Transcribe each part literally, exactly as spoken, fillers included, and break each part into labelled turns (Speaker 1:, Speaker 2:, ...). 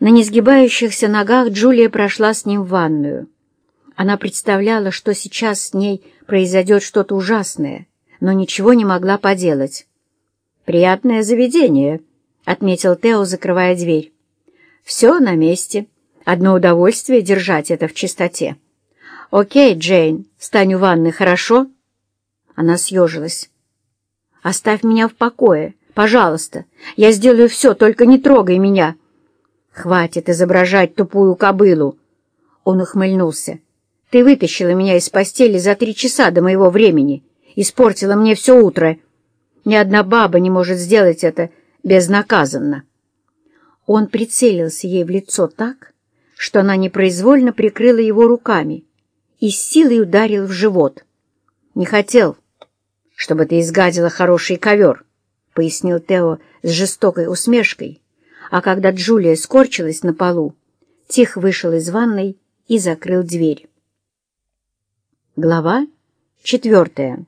Speaker 1: На несгибающихся ногах Джулия прошла с ним в ванную. Она представляла, что сейчас с ней произойдет что-то ужасное, но ничего не могла поделать. «Приятное заведение», — отметил Тео, закрывая дверь. «Все на месте. Одно удовольствие держать это в чистоте. Окей, Джейн, встань у ванны, хорошо?» Она съежилась. «Оставь меня в покое, пожалуйста. Я сделаю все, только не трогай меня». «Хватит изображать тупую кобылу!» Он ухмыльнулся. «Ты вытащила меня из постели за три часа до моего времени, испортила мне все утро. Ни одна баба не может сделать это безнаказанно». Он прицелился ей в лицо так, что она непроизвольно прикрыла его руками и с силой ударил в живот. «Не хотел, чтобы ты изгадила хороший ковер», — пояснил Тео с жестокой усмешкой, а когда Джулия скорчилась на полу, тихо вышел из ванной и закрыл дверь. Глава четвертая.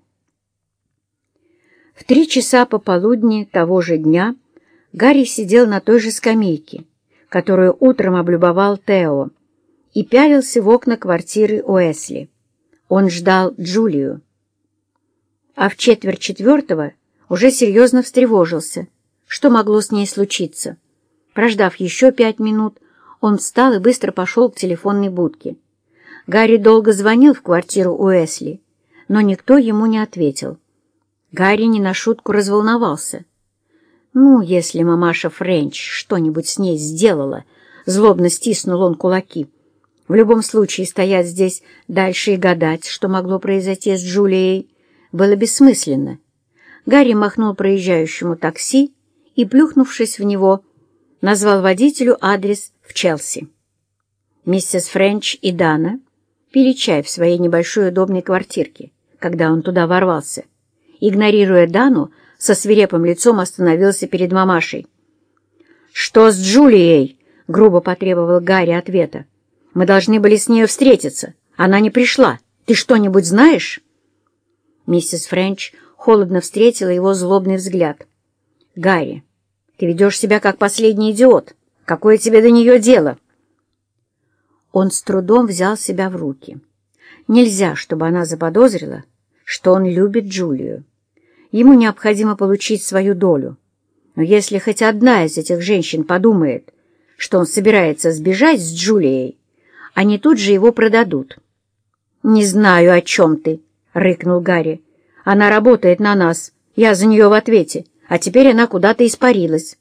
Speaker 1: В три часа пополудни того же дня Гарри сидел на той же скамейке, которую утром облюбовал Тео, и пялился в окна квартиры Уэсли. Он ждал Джулию. А в четверть четвертого уже серьезно встревожился, что могло с ней случиться. Прождав еще пять минут, он встал и быстро пошел к телефонной будке. Гарри долго звонил в квартиру Уэсли, но никто ему не ответил. Гарри не на шутку разволновался. «Ну, если мамаша Френч что-нибудь с ней сделала», — злобно стиснул он кулаки. «В любом случае стоять здесь дальше и гадать, что могло произойти с Джулией, было бессмысленно». Гарри махнул проезжающему такси и, плюхнувшись в него, назвал водителю адрес в Челси. Миссис Френч и Дана пили чай в своей небольшой удобной квартирке, когда он туда ворвался. Игнорируя Дану, со свирепым лицом остановился перед мамашей. «Что с Джулией?» — грубо потребовал Гарри ответа. «Мы должны были с нею встретиться. Она не пришла. Ты что-нибудь знаешь?» Миссис Френч холодно встретила его злобный взгляд. «Гарри, ты ведешь себя как последний идиот. Какое тебе до нее дело?» Он с трудом взял себя в руки. Нельзя, чтобы она заподозрила, что он любит Джулию. Ему необходимо получить свою долю. Но если хоть одна из этих женщин подумает, что он собирается сбежать с Джулией, они тут же его продадут. «Не знаю, о чем ты», — рыкнул Гарри. «Она работает на нас. Я за нее в ответе. А теперь она куда-то испарилась».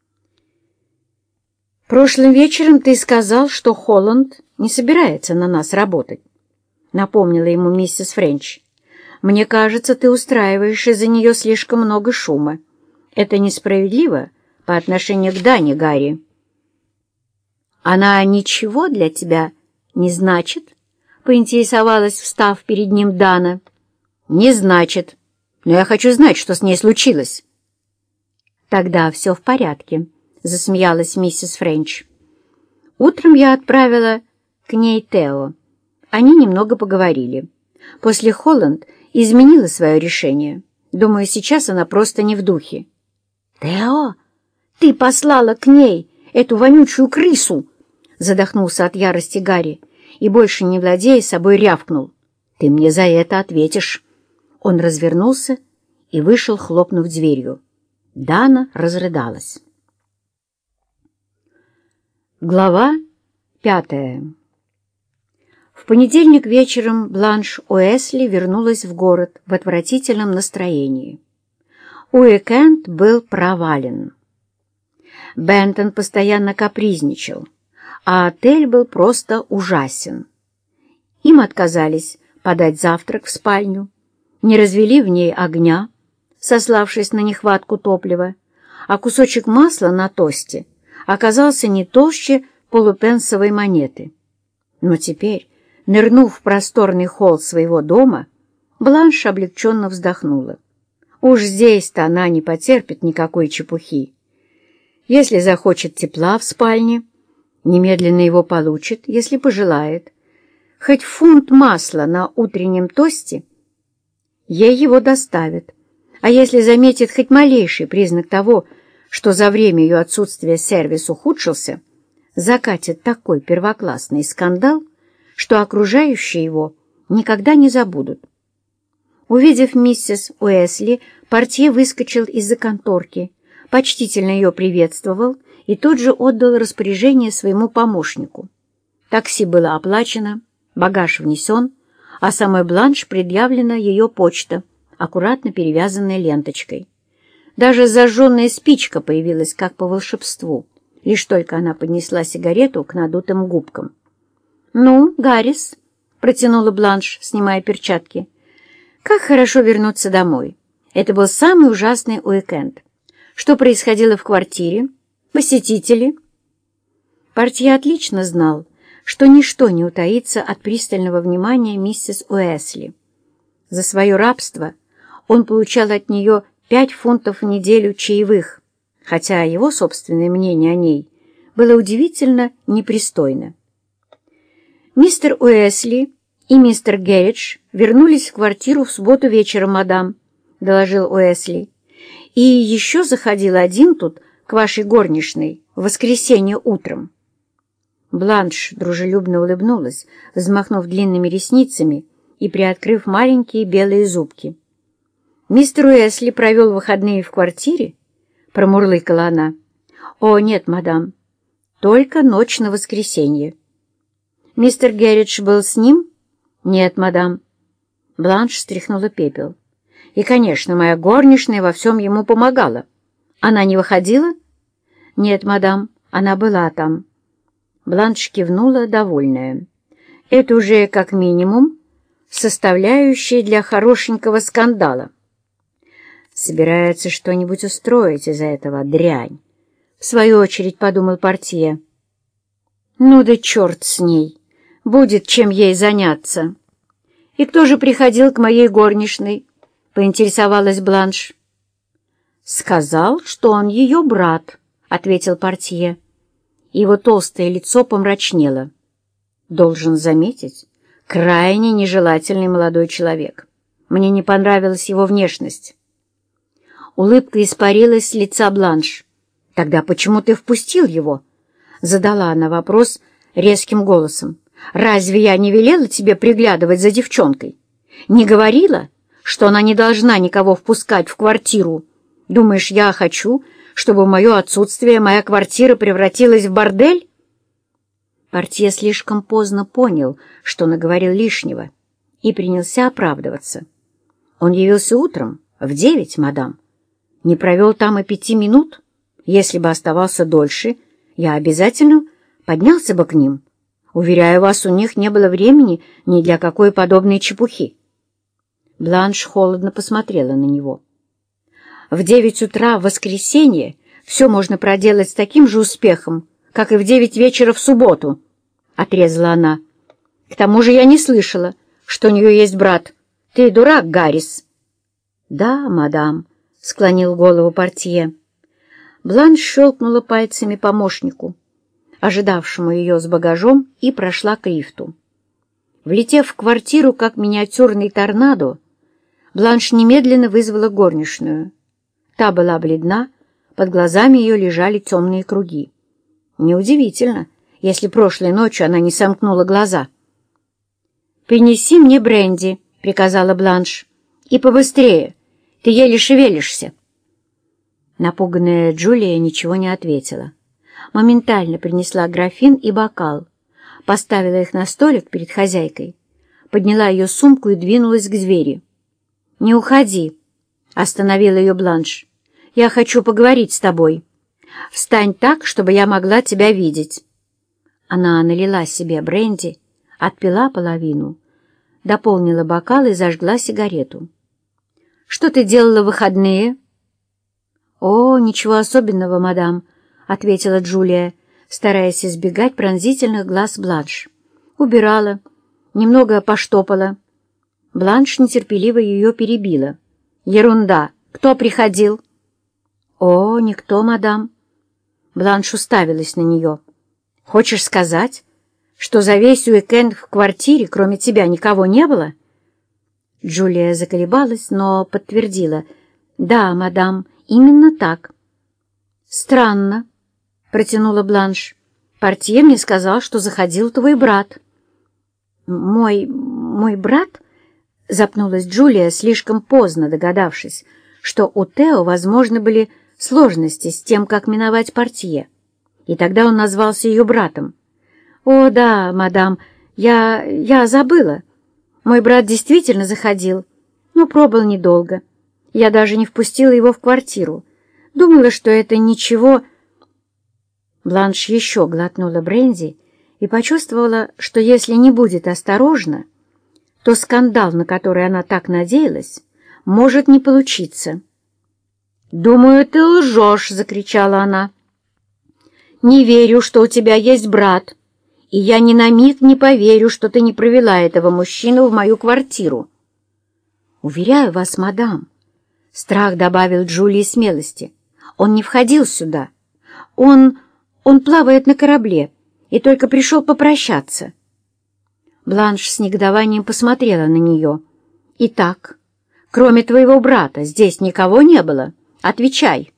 Speaker 1: «Прошлым вечером ты сказал, что Холланд не собирается на нас работать», — напомнила ему миссис Френч. «Мне кажется, ты устраиваешь из-за нее слишком много шума. Это несправедливо по отношению к Дане, Гарри». «Она ничего для тебя не значит?» — поинтересовалась, встав перед ним Дана. «Не значит. Но я хочу знать, что с ней случилось». «Тогда все в порядке», — засмеялась миссис Френч. «Утром я отправила к ней Тео. Они немного поговорили. После Холланд изменила свое решение. Думаю, сейчас она просто не в духе». «Тео, ты послала к ней эту вонючую крысу!» Задохнулся от ярости Гарри и, больше не владея собой, рявкнул. «Ты мне за это ответишь». Он развернулся и вышел, хлопнув дверью. Дана разрыдалась. Глава пятая. В понедельник вечером Бланш Уэсли вернулась в город в отвратительном настроении. Уикенд был провален. Бентон постоянно капризничал, а отель был просто ужасен. Им отказались подать завтрак в спальню, не развели в ней огня, сославшись на нехватку топлива, а кусочек масла на тосте оказался не толще полупенсовой монеты. Но теперь, нырнув в просторный холл своего дома, Бланш облегченно вздохнула. Уж здесь-то она не потерпит никакой чепухи. Если захочет тепла в спальне, немедленно его получит, если пожелает. Хоть фунт масла на утреннем тосте, ей его доставят. А если заметит хоть малейший признак того, что за время ее отсутствия сервис ухудшился, закатит такой первоклассный скандал, что окружающие его никогда не забудут. Увидев миссис Уэсли, портье выскочил из-за конторки, почтительно ее приветствовал и тут же отдал распоряжение своему помощнику. Такси было оплачено, багаж внесен, а самой Бланш предъявлена ее почта, аккуратно перевязанная ленточкой. Даже зажженная спичка появилась как по волшебству, лишь только она поднесла сигарету к надутым губкам. «Ну, Гаррис», — протянула Бланш, снимая перчатки, — «как хорошо вернуться домой. Это был самый ужасный уикенд. Что происходило в квартире? Посетители?» Портье отлично знал, что ничто не утаится от пристального внимания миссис Уэсли. За свое рабство он получал от нее пять фунтов в неделю чаевых, хотя его собственное мнение о ней было удивительно непристойно. Мистер Уэсли и мистер Герридж вернулись в квартиру в субботу вечером, мадам, — доложил Уэсли. И еще заходил один тут к вашей горничной в воскресенье утром. Бланш дружелюбно улыбнулась, взмахнув длинными ресницами и приоткрыв маленькие белые зубки. «Мистер Уэсли провел выходные в квартире?» — промурлыкала она. «О, нет, мадам, только ночь на воскресенье». «Мистер Герридж был с ним?» «Нет, мадам». Бланш стряхнула пепел. «И, конечно, моя горничная во всем ему помогала. Она не выходила?» «Нет, мадам, она была там». Бланш кивнула, довольная. «Это уже, как минимум, составляющая для хорошенького скандала». «Собирается что-нибудь устроить из-за этого, дрянь», — в свою очередь подумал портье. «Ну да черт с ней! Будет чем ей заняться!» «И кто же приходил к моей горничной?» — поинтересовалась Бланш. «Сказал, что он ее брат», — ответил портье. Его толстое лицо помрачнело. «Должен заметить, крайне нежелательный молодой человек. Мне не понравилась его внешность». Улыбка испарилась с лица Бланш. «Тогда почему ты впустил его?» — задала она вопрос резким голосом. «Разве я не велела тебе приглядывать за девчонкой? Не говорила, что она не должна никого впускать в квартиру? Думаешь, я хочу, чтобы в мое отсутствие моя квартира превратилась в бордель?» Портье слишком поздно понял, что наговорил лишнего, и принялся оправдываться. «Он явился утром, в девять, мадам. Не провел там и пяти минут. Если бы оставался дольше, я обязательно поднялся бы к ним. Уверяю вас, у них не было времени ни для какой подобной чепухи». Бланш холодно посмотрела на него. «В девять утра в воскресенье все можно проделать с таким же успехом, как и в девять вечера в субботу», — отрезала она. «К тому же я не слышала, что у нее есть брат. Ты дурак, Гаррис». «Да, мадам», — склонил голову портье. Бланш щелкнула пальцами помощнику, ожидавшему ее с багажом, и прошла к лифту. Влетев в квартиру, как миниатюрный торнадо, Бланш немедленно вызвала горничную. Та была бледна, под глазами ее лежали темные круги. Неудивительно, если прошлой ночью она не сомкнула глаза. «Принеси мне бренди», — приказала Бланш, — «и побыстрее, ты еле шевелишься». Напуганная Джулия ничего не ответила. Моментально принесла графин и бокал, поставила их на столик перед хозяйкой, подняла ее сумку и двинулась к двери. «Не уходи», — остановила ее Бланш. «Я хочу поговорить с тобой. Встань так, чтобы я могла тебя видеть». Она налила себе бренди, отпила половину, дополнила бокал и зажгла сигарету. «Что ты делала в выходные?» «О, ничего особенного, мадам», — ответила Джулия, стараясь избегать пронзительных глаз Бланш. «Убирала, немного поштопала». Бланш нетерпеливо ее перебила. «Ерунда! Кто приходил?» «О, никто, мадам». Бланш уставилась на нее. «Хочешь сказать, что за весь уикенд в квартире кроме тебя никого не было?» Джулия заколебалась, но подтвердила. «Да, мадам, именно так». «Странно», — протянула Бланш. Портье мне сказал, что заходил твой брат». «Мой... мой брат?» — запнулась Джулия, слишком поздно догадавшись, что у Тео, возможно, были сложности с тем, как миновать портье, и тогда он назвался ее братом. «О, да, мадам, я... я забыла. Мой брат действительно заходил, но пробыл недолго. Я даже не впустила его в квартиру. Думала, что это ничего...» Бланш еще глотнула бренди и почувствовала, что если не будет осторожна, то скандал, на который она так надеялась, может не получиться. «Думаю, ты лжешь!» — закричала она. «Не верю, что у тебя есть брат, и я ни на миг не поверю, что ты не провела этого мужчину в мою квартиру». «Уверяю вас, мадам», — страх добавил Джулии смелости, — «он не входил сюда. Он... он плавает на корабле и только пришел попрощаться». Бланш с негодованием посмотрела на нее. «Итак, кроме твоего брата, здесь никого не было? Отвечай!»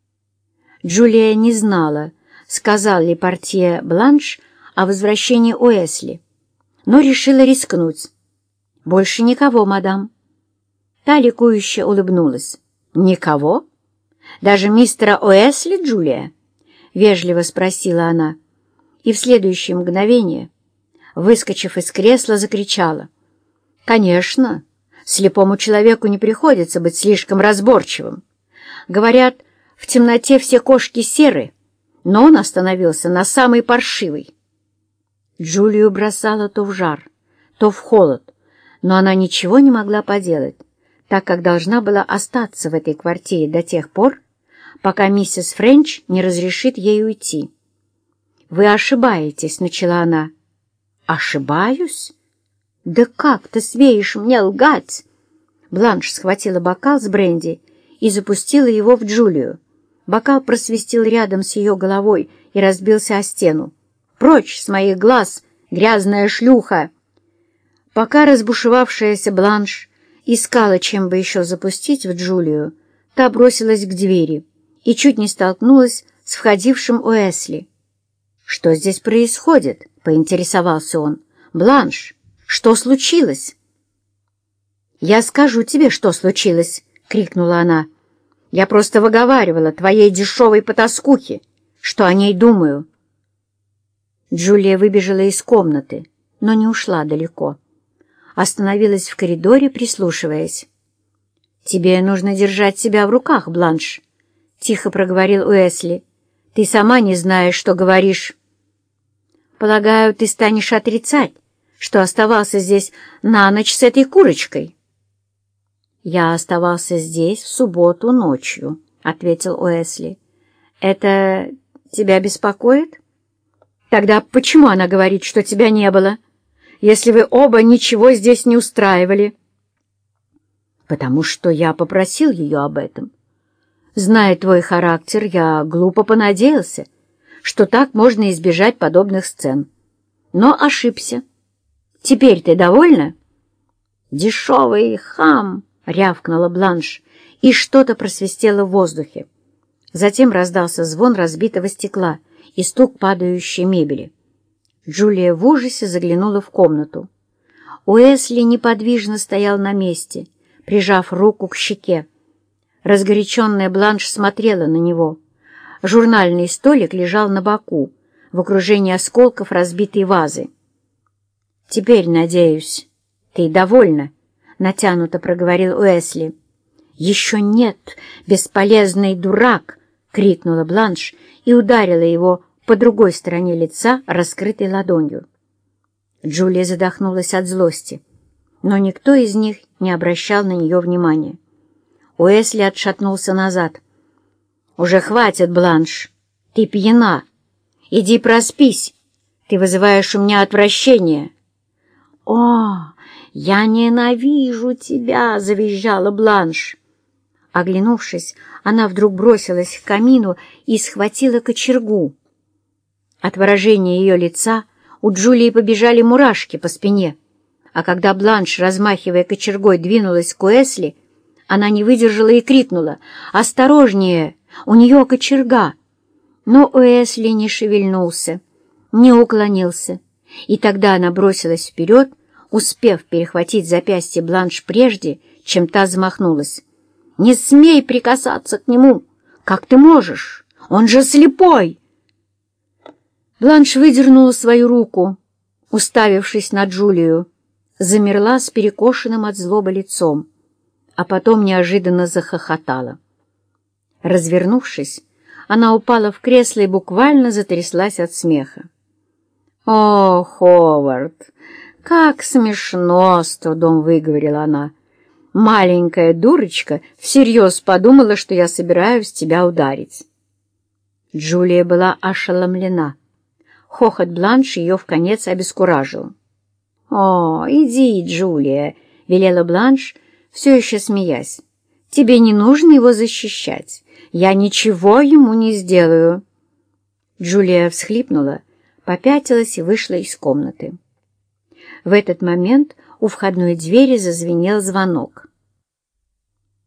Speaker 1: Джулия не знала, сказал ли портье Бланш о возвращении Уэсли, но решила рискнуть. «Больше никого, мадам». Та ликующе улыбнулась. «Никого? Даже мистера Уэсли, Джулия?» — вежливо спросила она, и в следующее мгновение, выскочив из кресла, закричала: «Конечно, слепому человеку не приходится быть слишком разборчивым. Говорят, в темноте все кошки серы, но он остановился на самой паршивой». Джулию бросала то в жар, то в холод, но она ничего не могла поделать, так как должна была остаться в этой квартире до тех пор, пока миссис Френч не разрешит ей уйти. «Вы ошибаетесь», — начала она. «Ошибаюсь? Да как ты смеешь мне лгать?» Бланш схватила бокал с бренди и запустила его в Джулию. Бокал просвистел рядом с ее головой и разбился о стену. «Прочь с моих глаз, грязная шлюха!» Пока разбушевавшаяся Бланш искала, чем бы еще запустить в Джулию, та бросилась к двери и чуть не столкнулась с входившим Уэсли. «Что здесь происходит?» — поинтересовался он. «Бланш, что случилось?» «Я скажу тебе, что случилось!» — крикнула она. «Я просто выговаривала твоей дешевой потаскухе, что о ней думаю». Джулия выбежала из комнаты, но не ушла далеко. Остановилась в коридоре, прислушиваясь. «Тебе нужно держать себя в руках, Бланш», — тихо проговорил Уэсли. «Ты сама не знаешь, что говоришь». «Полагаю, ты станешь отрицать, что оставался здесь на ночь с этой курочкой?» «Я оставался здесь в субботу ночью», — ответил Уэсли. «Это тебя беспокоит? Тогда почему она говорит, что тебя не было, если вы оба ничего здесь не устраивали?» «Потому что я попросил ее об этом. Зная твой характер, я глупо понадеялся, что так можно избежать подобных сцен. Но ошибся. Теперь ты довольна?» «Дешевый хам!» — рявкнула Бланш, и что-то просвистело в воздухе. Затем раздался звон разбитого стекла и стук падающей мебели. Джулия в ужасе заглянула в комнату. Уэсли неподвижно стоял на месте, прижав руку к щеке. Разгоряченная Бланш смотрела на него. Журнальный столик лежал на боку, в окружении осколков разбитой вазы. «Теперь, надеюсь, ты довольна?» — натянуто проговорил Уэсли. «Еще нет, бесполезный дурак!» — крикнула Бланш и ударила его по другой стороне лица, раскрытой ладонью. Джулия задохнулась от злости, но никто из них не обращал на нее внимания. Уэсли отшатнулся назад. «Уже хватит, Бланш! Ты пьяна! Иди проспись! Ты вызываешь у меня отвращение!» «О, я ненавижу тебя!» — завизжала Бланш. Оглянувшись, она вдруг бросилась к камину и схватила кочергу. От выражения ее лица у Джулии побежали мурашки по спине, а когда Бланш, размахивая кочергой, двинулась к Уэсли, она не выдержала и крикнула: «Осторожнее! У нее кочерга!» Но Уэсли не шевельнулся, не уклонился, и тогда она бросилась вперед, успев перехватить запястье Бланш прежде, чем та замахнулась. «Не смей прикасаться к нему! Как ты можешь? Он же слепой!» Бланш выдернула свою руку, уставившись на Джулию, замерла с перекошенным от злобы лицом, а потом неожиданно захохотала. Развернувшись, она упала в кресло и буквально затряслась от смеха. «О, Ховард, как смешно!» — с трудом выговорила она. «Маленькая дурочка всерьез подумала, что я собираюсь тебя ударить». Джулия была ошеломлена. Хохот Бланш ее вконец обескуражил. «О, иди, Джулия!» — велела Бланш, все еще смеясь. «Тебе не нужно его защищать. Я ничего ему не сделаю». Джулия всхлипнула, попятилась и вышла из комнаты. В этот момент у входной двери зазвенел звонок.